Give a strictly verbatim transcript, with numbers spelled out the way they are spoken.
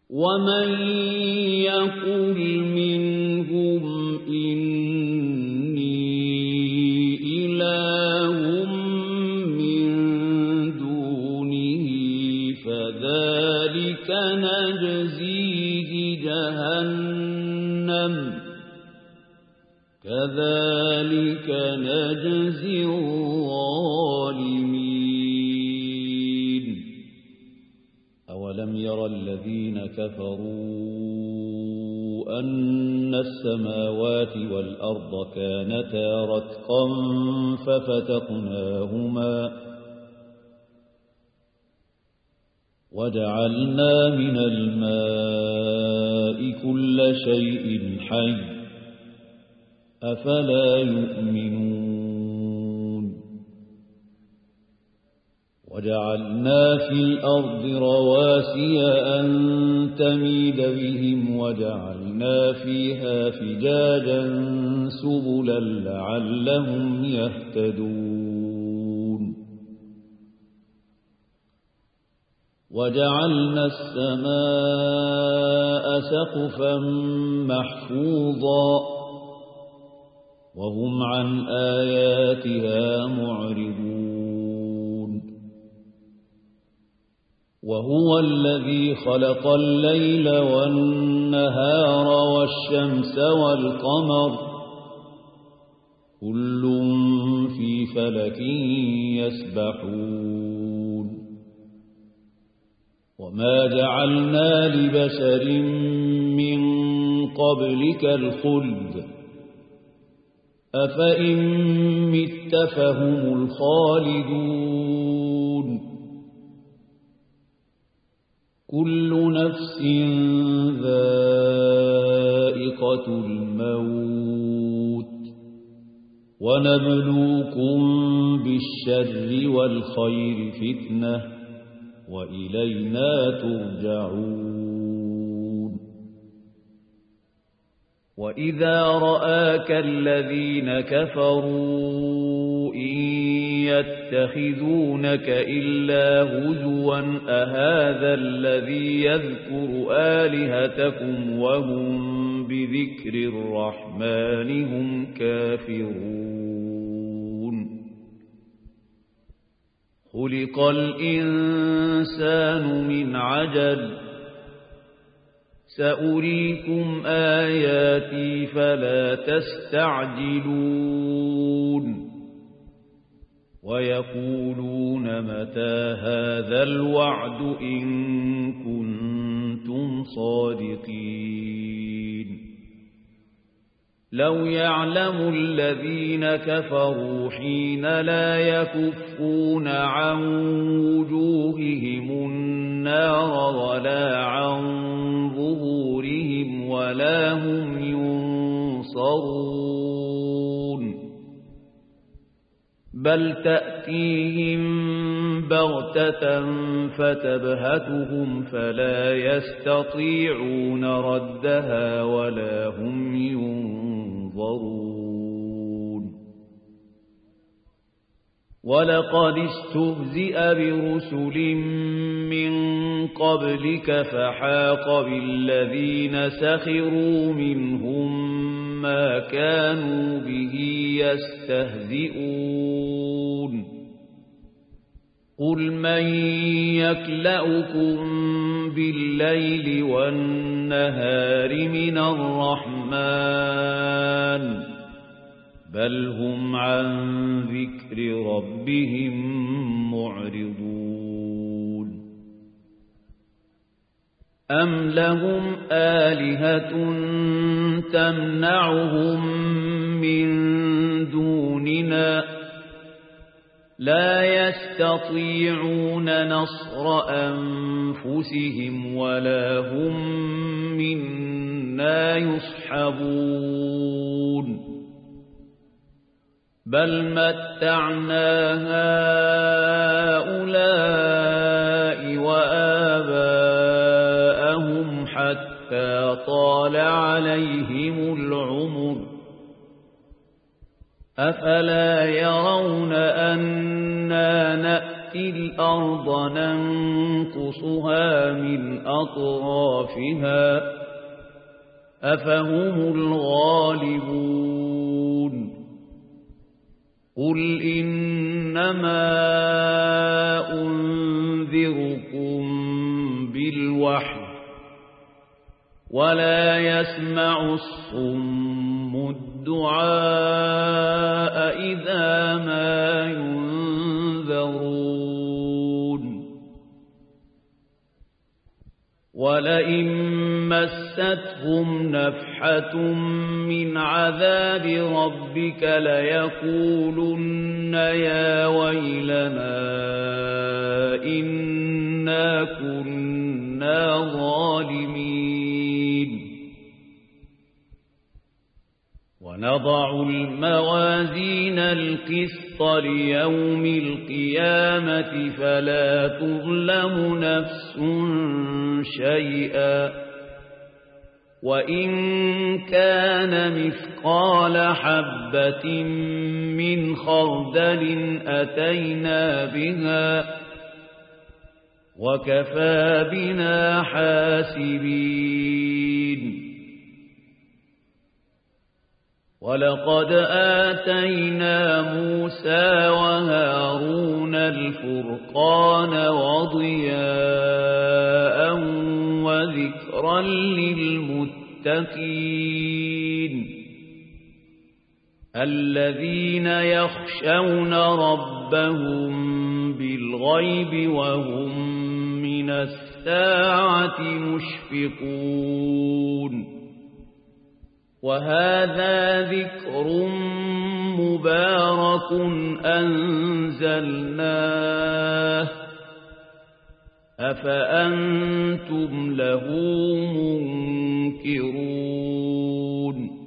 ومن يقل منهم إني إله من دونه فذلك نجزيه جهنم كذلك نجزي الظالمين أولم ير الذين كفروا أن السماوات والأرض كانتا رتقا ففتقناهما وجعلنا من الماء كل شيء حي أفلا يؤمنون وجعلنا في الأرض رواسي أن تميد بهم وجعلنا فيها فجاجا سبلا لعلهم يهتدون وجعلنا السماء سقفا محفوظا وهم عن آياتها معرضون وهو الذي خلق الليل والنهار والشمس والقمر كل في فلك يسبحون وما جعلنا لبشر من قبلك الخلد أفإن مت فهم الخالدون كل نفس ذائقة الموت ونبلوكم بالشر والخير فتنة وإلينا ترجعون وإذا رآك الذين كفروا إن يتخذونك إلا هزوا أهذا الذي يذكر آلهتكم وهم بذكر الرحمن هم كافرون خلق الإنسان من عجل سأريكم آياتي فلا تستعجلون ويقولون متى هذا الوعد إن كنتم صادقين لو يعلم الذين كفروا حين لا يكفون عن وجوههم النار ولا عن ظهورهم ولا هم ينصرون بل تأتيهم بغتة فتبهتهم فلا يستطيعون ردها ولا هم ينظرون ولقد استهزئ برسل من قبلك فحاق بالذين سخروا منهم ما كانوا به يستهزئون قل من يكلأكم بالليل والنهار من الرحمن بل هم عن ذكر ربهم معرضون أم لهم آلهة تمنعهم من دوننا لا يستطيعون نصر أنفسهم ولا هم منا يصحبون بل متعنا هؤلاء وآباءهم حتى طال عليهم العمر أفلا يرون أنا نأتي نأتي الأرض ننقصها من أطرافها أفهم الغالبون قل إنما أنذركم بالوحي ولا يسمع الصم الدعاء إذا ما ينذرون ولئن مستهم نفحة من عذاب ربك ليقولن يا ويلنا إنا كنا ظالمين ونضع الموازين القسط ليوم القيامة فلا تظلم نفس شيئا وإن كان مثقال حبة من خردل أتينا بها وكفى بنا حاسبين ولقد آتينا موسى وهارون الفرقان وضياء وذكرا للمتقين الذين يخشون ربهم بالغيب وهم من الساعة مشفقون وهذا ذكر مبارك أنزلناه أفأنتم له منكرون